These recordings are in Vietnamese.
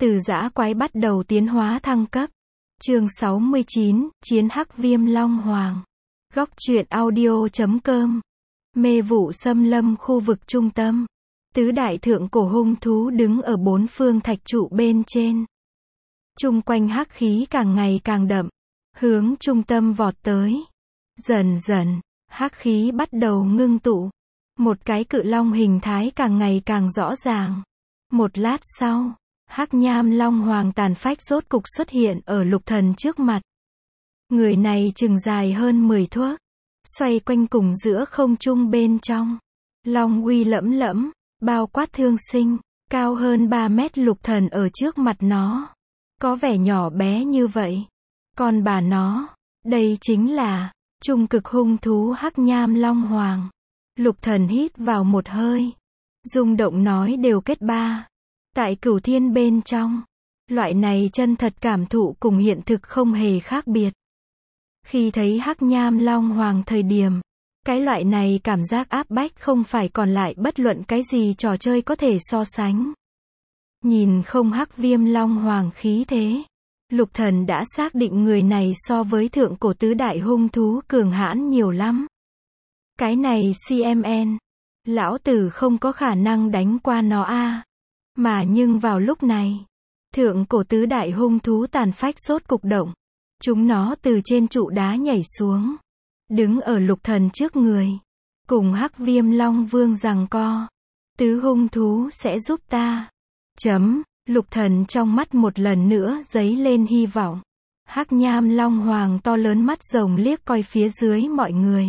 Từ dã quái bắt đầu tiến hóa thăng cấp. Chương 69, Chiến Hắc Viêm Long Hoàng. Góc truyện audio.com. Mê vụ xâm lâm khu vực trung tâm. Tứ đại thượng cổ hung thú đứng ở bốn phương thạch trụ bên trên. Chung quanh hắc khí càng ngày càng đậm, hướng trung tâm vọt tới. Dần dần, hắc khí bắt đầu ngưng tụ. Một cái cự long hình thái càng ngày càng rõ ràng. Một lát sau, Hắc Nham Long Hoàng tàn phách rốt cục xuất hiện ở Lục Thần trước mặt. Người này chừng dài hơn 10 thước, xoay quanh cùng giữa không trung bên trong. Long uy lẫm lẫm, bao quát thương sinh, cao hơn 3 mét. Lục Thần ở trước mặt nó, có vẻ nhỏ bé như vậy. Còn bà nó, đây chính là trung cực hung thú Hắc Nham Long Hoàng. Lục Thần hít vào một hơi, rung động nói đều kết ba. Tại cửu thiên bên trong, loại này chân thật cảm thụ cùng hiện thực không hề khác biệt. Khi thấy Hắc Nham Long Hoàng thời điểm, cái loại này cảm giác áp bách không phải còn lại bất luận cái gì trò chơi có thể so sánh. Nhìn không Hắc Viêm Long Hoàng khí thế, Lục Thần đã xác định người này so với thượng cổ tứ đại hung thú cường hãn nhiều lắm. Cái này CMN, lão tử không có khả năng đánh qua nó a. Mà nhưng vào lúc này, thượng cổ tứ đại hung thú tàn phách rốt cục động. Chúng nó từ trên trụ đá nhảy xuống, đứng ở Lục Thần trước người, cùng Hắc Viêm Long Vương giằng co. Tứ hung thú sẽ giúp ta. Lục Thần trong mắt một lần nữa dấy lên hy vọng. Hắc Nham Long Hoàng to lớn mắt rồng liếc coi phía dưới mọi người.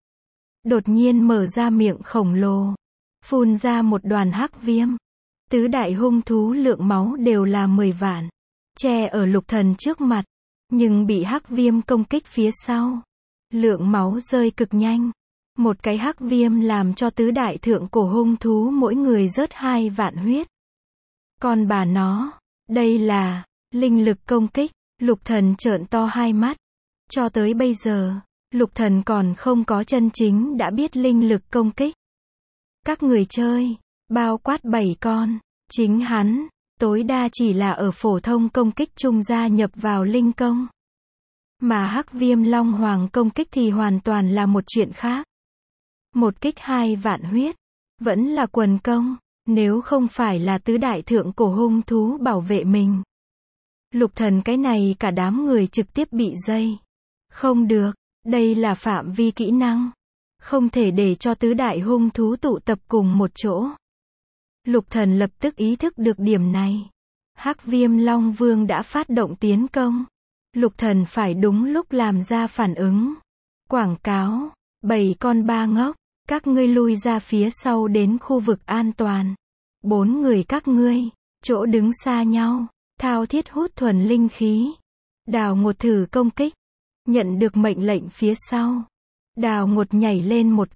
Đột nhiên mở ra miệng khổng lồ, phun ra một đoàn hắc viêm. Tứ đại hung thú lượng máu đều là 10 vạn, che ở Lục Thần trước mặt, nhưng bị hắc viêm công kích phía sau. Lượng máu rơi cực nhanh. Một cái hắc viêm làm cho tứ đại thượng cổ hung thú mỗi người rớt 2 vạn huyết. Còn bà nó, đây là linh lực công kích. Lục Thần trợn to hai mắt. Cho tới bây giờ, Lục Thần còn không có chân chính đã biết linh lực công kích. Các người chơi, bao quát 7 con, chính hắn, tối đa chỉ là ở phổ thông công kích trung gia nhập vào linh công. Mà Hắc Viêm Long Hoàng công kích thì hoàn toàn là một chuyện khác. Một kích 2 vạn huyết, vẫn là quần công, nếu không phải là tứ đại thượng cổ hung thú bảo vệ mình. Lục Thần cái này cả đám người trực tiếp bị dây. Không được, đây là phạm vi kỹ năng. Không thể để cho tứ đại hung thú tụ tập cùng một chỗ. Lục Thần lập tức ý thức được điểm này. Hắc Viêm Long Vương đã phát động tiến công. Lục Thần phải đúng lúc làm ra phản ứng. Quảng cáo, 7 con ba ngốc, các ngươi lui ra phía sau đến khu vực an toàn. 4 người các ngươi, chỗ đứng xa nhau, thao thiết hút thuần linh khí. Đào Ngột thử công kích. Nhận được mệnh lệnh phía sau, Đào Ngột nhảy lên một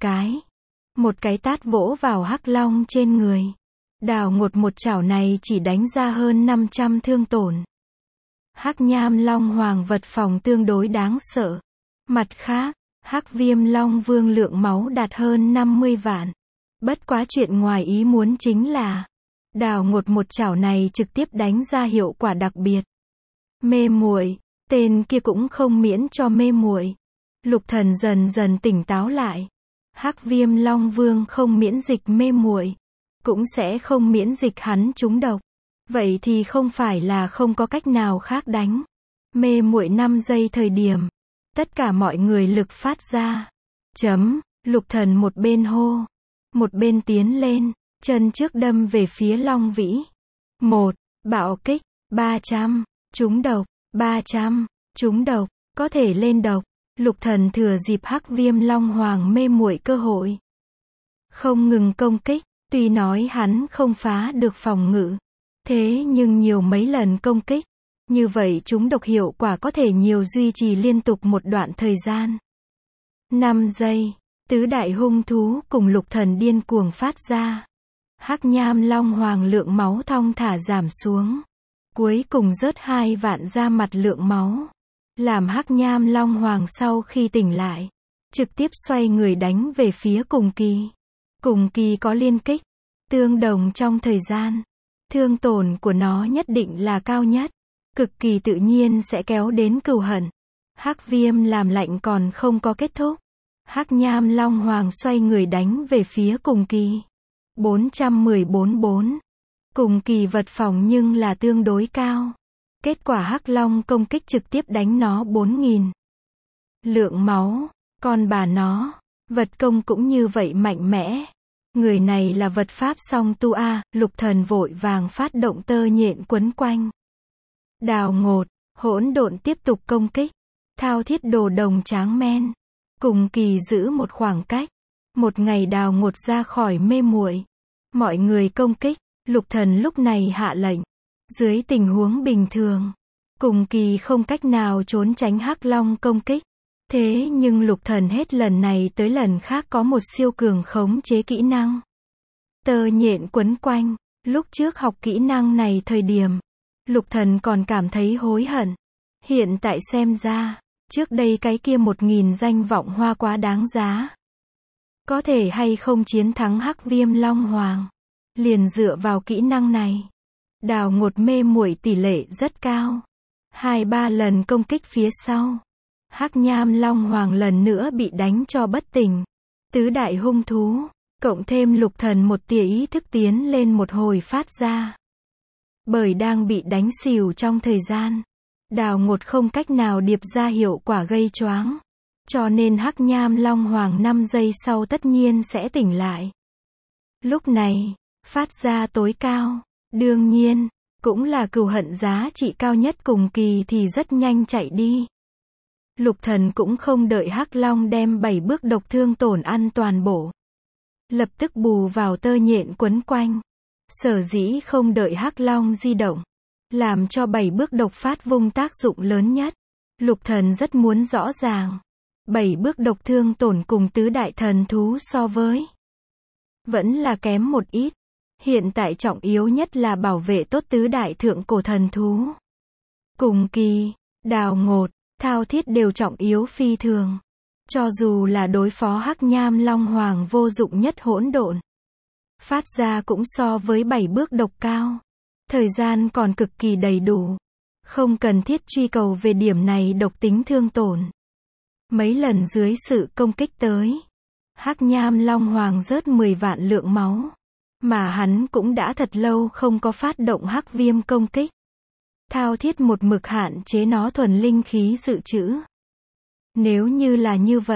cái tát vỗ vào Hắc Long trên người. Đào Ngột một chảo này chỉ đánh ra hơn 500 thương tổn. Hắc Nham Long Hoàng vật phòng tương đối đáng sợ. Mặt khác, Hắc Viêm Long Vương lượng máu đạt hơn 50 vạn. Bất quá chuyện ngoài ý muốn chính là, Đào Ngột một chảo này trực tiếp đánh ra hiệu quả đặc biệt. Mê muội, tên kia cũng không miễn cho mê muội. Lục Thần dần dần tỉnh táo lại. Hắc Viêm Long Vương không miễn dịch mê muội, cũng sẽ không miễn dịch hắn trúng độc. Vậy thì không phải là không có cách nào khác đánh. Mê muội 5 giây thời điểm, tất cả mọi người lực phát ra. Lục Thần một bên hô, một bên tiến lên, chân trước đâm về phía Long Vĩ. 1. Bạo kích, 300, trúng độc, 300, trúng độc, có thể lên độc. Lục Thần thừa dịp Hắc Viêm Long Hoàng mê muội cơ hội, không ngừng công kích. Tuy nói hắn không phá được phòng ngự, thế nhưng nhiều mấy lần công kích, như vậy trúng độc hiệu quả có thể nhiều duy trì liên tục một đoạn thời gian. 5 giây, tứ đại hung thú cùng Lục Thần điên cuồng phát ra. Hắc Nham Long Hoàng lượng máu thong thả giảm xuống, cuối cùng rớt 2 vạn ra mặt lượng máu. Làm Hắc Nham Long Hoàng sau khi tỉnh lại, trực tiếp xoay người đánh về phía Cùng Kỳ. Cùng Kỳ có liên kích, tương đồng trong thời gian. thương tổn của nó nhất định là cao nhất, cực kỳ tự nhiên sẽ kéo đến cừu hận. Hắc viêm làm lạnh còn không có kết thúc. Hắc nham long hoàng xoay người đánh về phía cùng kỳ. 414-4. Cùng kỳ vật phòng nhưng là tương đối cao. Kết quả hắc long công kích trực tiếp đánh nó 4.000 lượng máu. Còn bà nó, vật công cũng như vậy mạnh mẽ. Người này là vật pháp song tu a. Lục thần vội vàng phát động tơ nhện quấn quanh. Đào ngột, hỗn độn tiếp tục công kích. Thao thiết đồ đồng tráng men. Cùng kỳ giữ một khoảng cách. Một ngày đào ngột ra khỏi mê muội. Mọi người công kích. Lục thần lúc này hạ lệnh. Dưới tình huống bình thường, cùng kỳ không cách nào trốn tránh hắc long công kích. Thế nhưng lục thần hết lần này tới lần khác có một siêu cường khống chế kỹ năng. Tơ nhện quấn quanh. Lúc trước học kỹ năng này thời điểm, lục thần còn cảm thấy hối hận. Hiện tại xem ra, trước đây cái kia 1.000 danh vọng hoa quá đáng giá. Có thể hay không chiến thắng hắc viêm long hoàng, liền dựa vào kỹ năng này. Đào ngột mê muội tỷ lệ rất cao. 2-3 lần công kích phía sau, hắc nham long hoàng lần nữa bị đánh cho bất tỉnh. Tứ đại hung thú, cộng thêm lục thần một tia ý thức tiến lên một hồi phát ra. Bởi đang bị đánh xỉu trong thời gian, đào ngột không cách nào điệp ra hiệu quả gây choáng. Cho nên hắc nham long hoàng 5 giây sau tất nhiên sẽ tỉnh lại. Lúc này, phát ra tối cao, đương nhiên, cũng là cừu hận giá trị cao nhất cùng kỳ thì rất nhanh chạy đi. Lục thần cũng không đợi hắc long đem 7 bước độc thương tổn ăn toàn bộ. Lập tức bù vào tơ nhện quấn quanh. Sở dĩ không đợi hắc long di động, làm cho 7 bước độc phát vung tác dụng lớn nhất. Lục thần rất muốn rõ ràng. 7 bước độc thương tổn cùng tứ đại thần thú so với, vẫn là kém một ít. Hiện tại trọng yếu nhất là bảo vệ tốt tứ đại thượng cổ thần thú. Cùng kỳ, đào ngột, thao thiết đều trọng yếu phi thường. Cho dù là đối phó hắc nham long hoàng vô dụng nhất hỗn độn, phát ra cũng so với 7 bước độc cao. Thời gian còn cực kỳ đầy đủ. Không cần thiết truy cầu về điểm này độc tính thương tổn. Mấy lần dưới sự công kích tới, hắc nham long hoàng rớt 10 vạn lượng máu. Mà hắn cũng đã thật lâu không có phát động hắc viêm công kích. Thao thiết một mực hạn chế nó thuần linh khí dự trữ. Nếu như là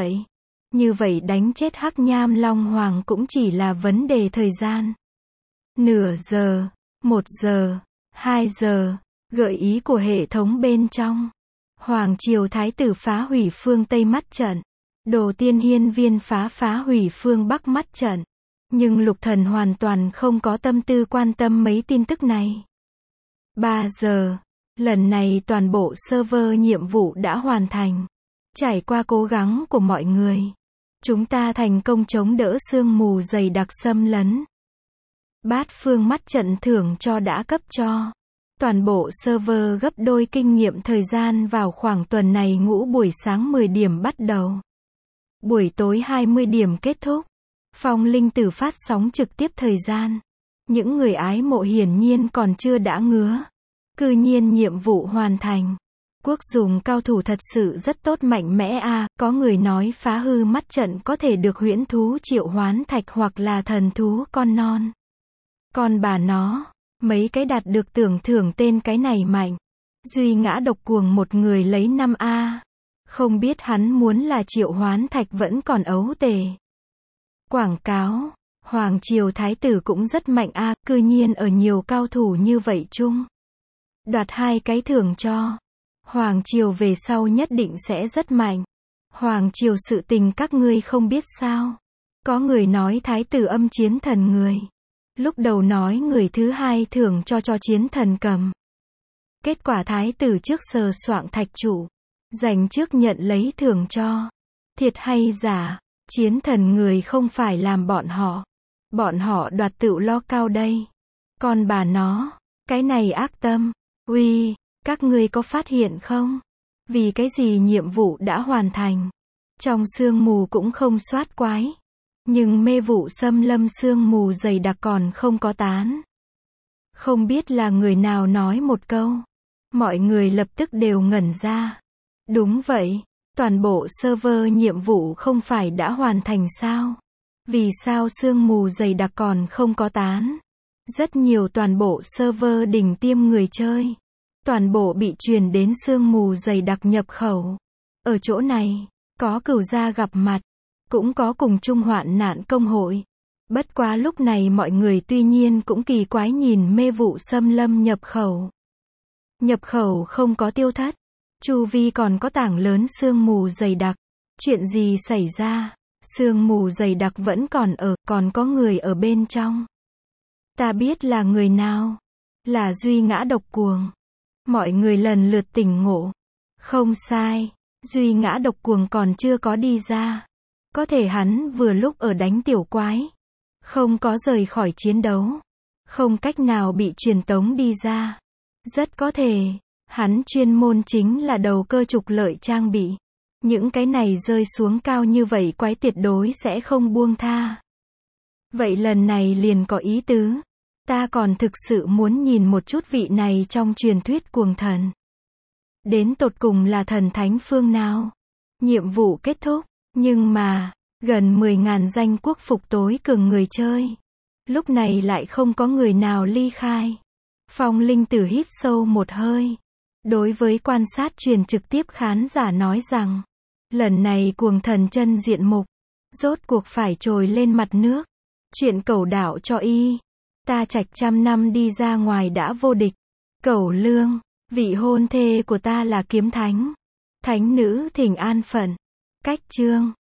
như vậy đánh chết hắc nham long hoàng cũng chỉ là vấn đề thời gian. Nửa giờ, 1 giờ, 2 giờ, gợi ý của hệ thống bên trong. Hoàng triều thái tử phá hủy phương Tây mắt trận. Đồ tiên hiên viên phá hủy phương Bắc mắt trận. Nhưng lục thần hoàn toàn không có tâm tư quan tâm mấy tin tức này. 3 giờ, lần này toàn bộ server nhiệm vụ đã hoàn thành. Trải qua cố gắng của mọi người, chúng ta thành công chống đỡ sương mù dày đặc xâm lấn. Bát phương mắt trận thưởng cho đã cấp cho. Toàn bộ server gấp đôi kinh nghiệm thời gian vào khoảng tuần này ngũ buổi sáng 10 điểm bắt đầu. Buổi tối 20 điểm kết thúc. Phong linh tử phát sóng trực tiếp thời gian. Những người ái mộ hiển nhiên còn chưa đã ngứa. Cư nhiên nhiệm vụ hoàn thành. Quốc dùng cao thủ thật sự rất tốt mạnh mẽ a. Có người nói phá hư mắt trận có thể được huyễn thú triệu hoán thạch hoặc là thần thú con non. Còn bà nó, mấy cái đạt được tưởng thưởng tên cái này mạnh. Duy ngã độc cuồng một người lấy 5A. Không biết hắn muốn là triệu hoán thạch vẫn còn ấu tề. Quảng cáo, Hoàng triều thái tử cũng rất mạnh a, cư nhiên ở nhiều cao thủ như vậy chung. Đoạt 2 cái thưởng cho. Hoàng triều về sau nhất định sẽ rất mạnh. Hoàng triều sự tình các ngươi không biết sao. Có người nói thái tử âm chiến thần người. Lúc đầu nói người thứ 2 thưởng cho chiến thần cầm. Kết quả thái tử trước sờ soạng thạch chủ. Giành trước nhận lấy thưởng cho. Thiệt hay giả, chiến thần người không phải làm bọn họ. Bọn họ đoạt tựu lo cao đây. Còn bà nó, cái này ác tâm. Uy, các ngươi có phát hiện không? Vì cái gì nhiệm vụ đã hoàn thành. Trong sương mù cũng không soát quái. Nhưng mê vụ xâm lâm sương mù dày đặc còn không có tán. Không biết là người nào nói một câu. Mọi người lập tức đều ngẩn ra. Đúng vậy, toàn bộ server nhiệm vụ không phải đã hoàn thành sao? Vì sao sương mù dày đặc còn không có tán? Rất nhiều toàn bộ server đỉnh tiêm người chơi. Toàn bộ bị truyền đến sương mù dày đặc nhập khẩu. Ở chỗ này, có cửu gia gặp mặt, cũng có cùng chung hoạn nạn công hội. Bất quá lúc này mọi người tuy nhiên cũng kỳ quái nhìn mê vụ xâm lâm nhập khẩu. Nhập khẩu không có tiêu thất. Chu vi còn có tảng lớn sương mù dày đặc. Chuyện gì xảy ra? Sương mù dày đặc vẫn còn có người ở bên trong. Ta biết là người nào. Là Duy Ngã Độc Cuồng. Mọi người lần lượt tỉnh ngộ. Không sai, Duy Ngã Độc Cuồng còn chưa có đi ra. Có thể hắn vừa lúc ở đánh tiểu quái. Không có rời khỏi chiến đấu. Không cách nào bị truyền tống đi ra. Rất có thể, hắn chuyên môn chính là đầu cơ trục lợi trang bị. Những cái này rơi xuống cao như vậy quái tuyệt đối sẽ không buông tha. Vậy lần này liền có ý tứ. Ta còn thực sự muốn nhìn một chút vị này trong truyền thuyết cuồng thần. Đến tột cùng là thần thánh phương nào? Nhiệm vụ kết thúc, nhưng mà, gần 10.000 danh quốc phục tối cường người chơi. Lúc này lại không có người nào ly khai. Phong Linh Tử hít sâu một hơi. Đối với quan sát truyền trực tiếp khán giả nói rằng, lần này cuồng thần chân diện mục, rốt cuộc phải trồi lên mặt nước. Chuyện cẩu đạo cho y. Ta trạch 100 năm đi ra ngoài đã vô địch. Cẩu Lương, vị hôn thê của ta là kiếm thánh. Thánh nữ thỉnh an phận. Cách chương.